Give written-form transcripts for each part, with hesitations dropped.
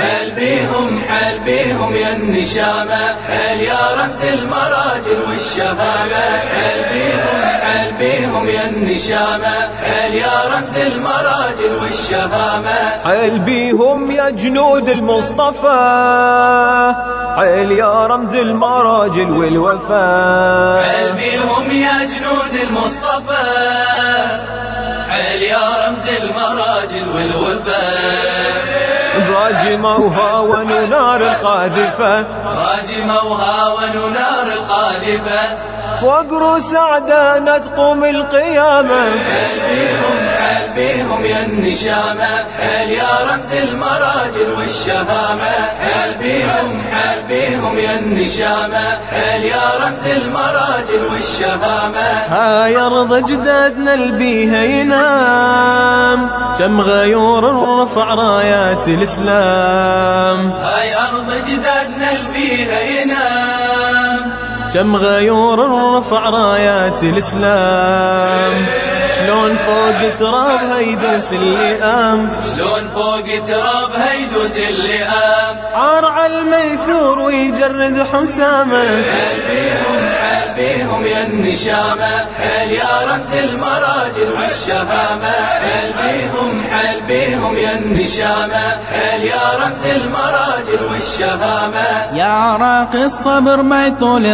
حل بيهم حل بيهم يا النشامة، حل يا رمز المراجل والشهامة، حل بيهم يا النشامة، حل يا رمز المراجل والشهامة، حل بيهم يا جنود المصطفى، حل يا رمز المراجل والوفاء، حل بيهم يا جنود المصطفى، حل يا رمز المراجل والوفاء، راجموا وهاونوا نار القاذفة، راجموا وهاونوا نار القاذفة، فوق رؤوس أعداءنا تقوم القيامة، حل بيهم يا النشامة، حل يا رمز المراجل والشهامة، حل بيهم يا النشامة، حل يا رمز المراجل والشهامة، هاي أرض أجدادنا البيها ينام، كم غيور رفع رايات الإسلام، هاي أرض أجدادنا البيها ينام، كم غيور رفع رايات الإسلام، شلون فوق ترابها يدوس اللئام، شلون فوق ترابها يدوس اللئام، عار على الميثور ويجرد حسامه، حل بيهم يا النشامة، حل يا رمز المراجل والشهامة، حل بيهم يا النشامة، حل يا رمز المراجل والشهامة، يا عراق الصبر ما يطول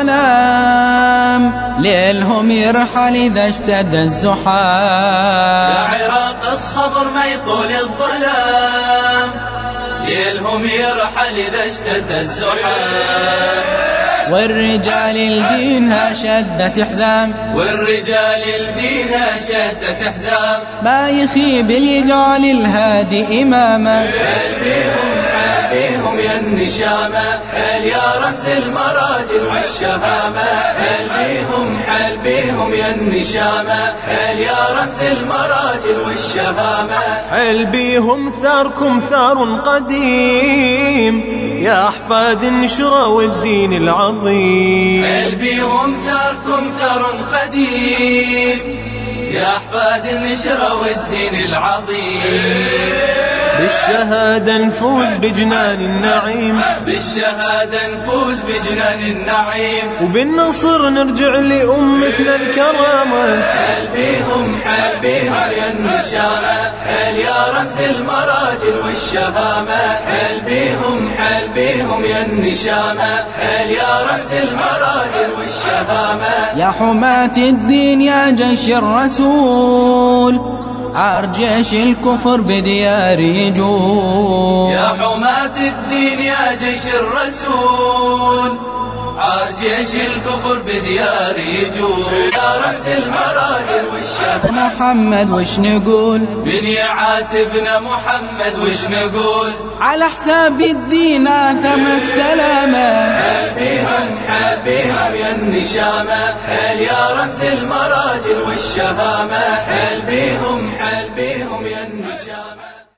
الظلام، ليلهم يرحل إذا اشتد الزحام، يا عراق الصبر ما يطول الظلام، ليلهم يرحل إذا اشتد الزحام، والرجال لدينها شدت حزام، والرجال لدينها شدت حزام، ما يخيب يجعل الهادي إماما، حل بيهم يا النشامة، حل يا رمز المراجل والشهامة، حل بيهم يا النشامة، حل يا رمز المراجل والشهامة، حل بيهم ثاركم ثار قديم، يا أحفاد نشروا الدين العظيم، حل بيهم ثاركم ثار قديم، يا أحفاد نشروا الدين العظيم، بالشهادة نفوز بجنان النعيم، بالشهادة نفوز بجنان النعيم، وبالنصر نرجع لأمتنا الكرامة، حل بيهم يا النشامة، حل يا رمز المراجل والشهامة، حل بيهم يا النشامة، حل يا رمز المراجل والشهامة، يا حماة الدين يا جيش الرسول، عار جيش الكفر بديار يجول، يا حماة الدين يا جيش الرسول، عار جيش الكفر بديار يجول، يا رمز المراجل والشهامة، محمد وش نقول، من يعاتبنا محمد وش نقول، على حساب الدين آثم السلامة، حل بيهم يا النشامة، حل يا رمز المراجل والشهامة، حل بيهم يا النشامة.